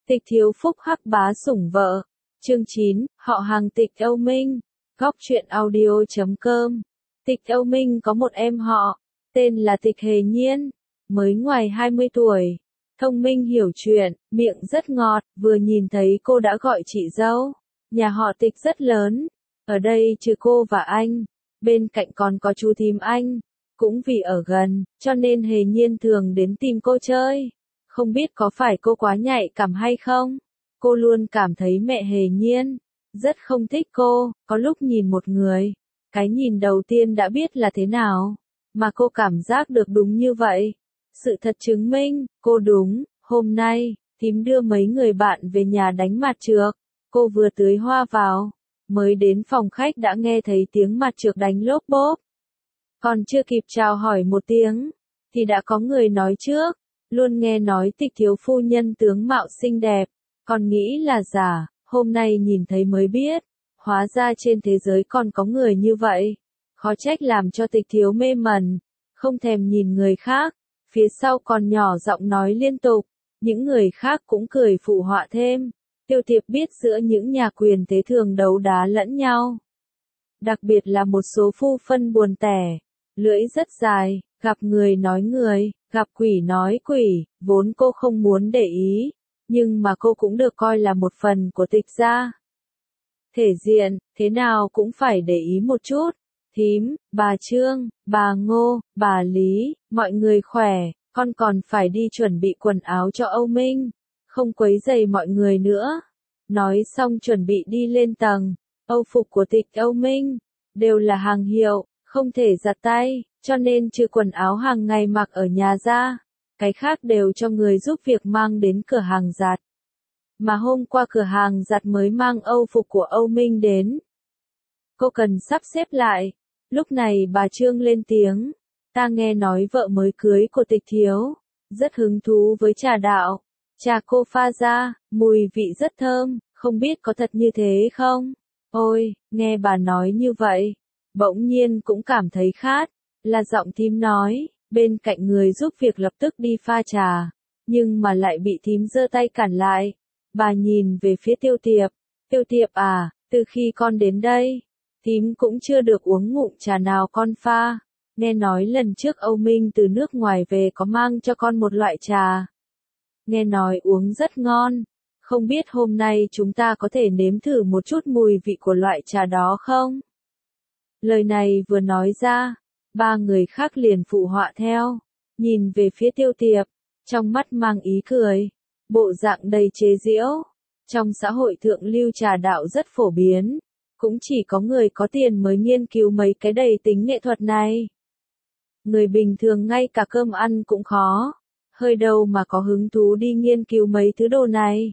Tịch thiếu phúc hắc bá sủng vợ. Chương 9, họ hàng Tịch Âu Minh. Góc truyện audio.com. Tịch Âu Minh có một em họ, tên là Tịch Hề Nhiên, mới ngoài 20 tuổi. Thông minh hiểu chuyện, miệng rất ngọt, vừa nhìn thấy cô đã gọi chị dâu. Nhà họ Tịch rất lớn, ở đây trừ cô và anh, bên cạnh còn có chú thím anh. Cũng vì ở gần, cho nên Hề Nhiên thường đến tìm cô chơi. Không biết có phải cô quá nhạy cảm hay không? Cô luôn cảm thấy mẹ Hề Nhiên rất không thích cô, có lúc nhìn một người, cái nhìn đầu tiên đã biết là thế nào, mà cô cảm giác được đúng như vậy. Sự thật chứng minh, cô đúng, hôm nay, thím đưa mấy người bạn về nhà đánh mặt trược, cô vừa tưới hoa vào, mới đến phòng khách đã nghe thấy tiếng mặt trược đánh lốp bốp. Còn chưa kịp chào hỏi một tiếng, thì đã có người nói trước, luôn nghe nói Tịch thiếu phu nhân tướng mạo xinh đẹp, còn nghĩ là giả, hôm nay nhìn thấy mới biết, hóa ra trên thế giới còn có người như vậy. Khó trách làm cho Tịch thiếu mê mẩn, không thèm nhìn người khác, phía sau còn nhỏ giọng nói liên tục, những người khác cũng cười phụ họa thêm. Tiêu Tiệp biết giữa những nhà quyền thế thường đấu đá lẫn nhau, đặc biệt là một số phu phân buồn tẻ, lưỡi rất dài, gặp người nói người, gặp quỷ nói quỷ, vốn cô không muốn để ý, nhưng mà cô cũng được coi là một phần của Tịch gia. Thể diện, thế nào cũng phải để ý một chút. Thím, bà Trương, bà Ngô, bà Lý, mọi người khỏe, con còn phải đi chuẩn bị quần áo cho Âu Minh, không quấy rầy mọi người nữa. Nói xong chuẩn bị đi lên tầng, âu phục của Tịch Âu Minh đều là hàng hiệu, không thể giặt tay, cho nên trừ quần áo hàng ngày mặc ở nhà ra, cái khác đều cho người giúp việc mang đến cửa hàng giặt. Mà hôm qua cửa hàng giặt mới mang âu phục của Âu Minh đến. Cô cần sắp xếp lại. Lúc này bà Trương lên tiếng, ta nghe nói vợ mới cưới của Tịch thiếu, rất hứng thú với trà đạo. Trà cô pha ra, mùi vị rất thơm, không biết có thật như thế không? Ôi, nghe bà nói như vậy, bỗng nhiên cũng cảm thấy khát, là giọng thím nói, bên cạnh người giúp việc lập tức đi pha trà, nhưng mà lại bị thím giơ tay cản lại. Bà nhìn về phía Tiêu Tiệp à, từ khi con đến đây, thím cũng chưa được uống ngụm trà nào con pha, nghe nói lần trước Âu Minh từ nước ngoài về có mang cho con một loại trà. Nghe nói uống rất ngon, không biết hôm nay chúng ta có thể nếm thử một chút mùi vị của loại trà đó không? Lời này vừa nói ra, ba người khác liền phụ họa theo, nhìn về phía Tiêu Tiệp, trong mắt mang ý cười, bộ dạng đầy chế giễu. Trong xã hội thượng lưu trà đạo rất phổ biến, cũng chỉ có người có tiền mới nghiên cứu mấy cái đầy tính nghệ thuật này. Người bình thường ngay cả cơm ăn cũng khó, hơi đâu mà có hứng thú đi nghiên cứu mấy thứ đồ này.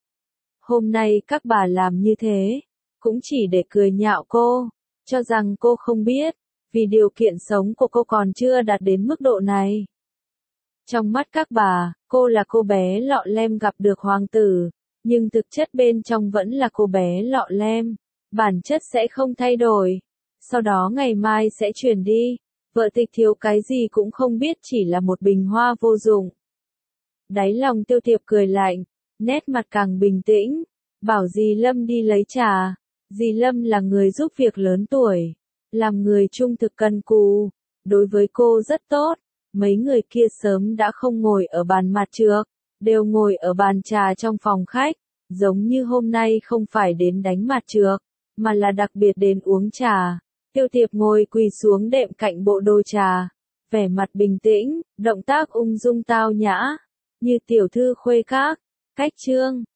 Hôm nay các bà làm như thế, cũng chỉ để cười nhạo cô, cho rằng cô không biết, vì điều kiện sống của cô còn chưa đạt đến mức độ này. Trong mắt các bà, cô là cô bé lọ lem gặp được hoàng tử, nhưng thực chất bên trong vẫn là cô bé lọ lem, bản chất sẽ không thay đổi. Sau đó ngày mai sẽ chuyển đi, vợ Tịch thiếu cái gì cũng không biết, chỉ là một bình hoa vô dụng. Đáy lòng Tiêu Tiệp cười lạnh, nét mặt càng bình tĩnh, bảo dì Lâm đi lấy trà. Dì Lâm là người giúp việc lớn tuổi, làm người trung thực cần cù, đối với cô rất tốt. Mấy người kia sớm đã không ngồi ở bàn mặt trược, đều ngồi ở bàn trà trong phòng khách, giống như hôm nay không phải đến đánh mặt trược, mà là đặc biệt đến uống trà. Tiêu Tiệp ngồi quỳ xuống đệm cạnh bộ đồ trà, vẻ mặt bình tĩnh, động tác ung dung tao nhã, như tiểu thư khuê các. Cách Trương,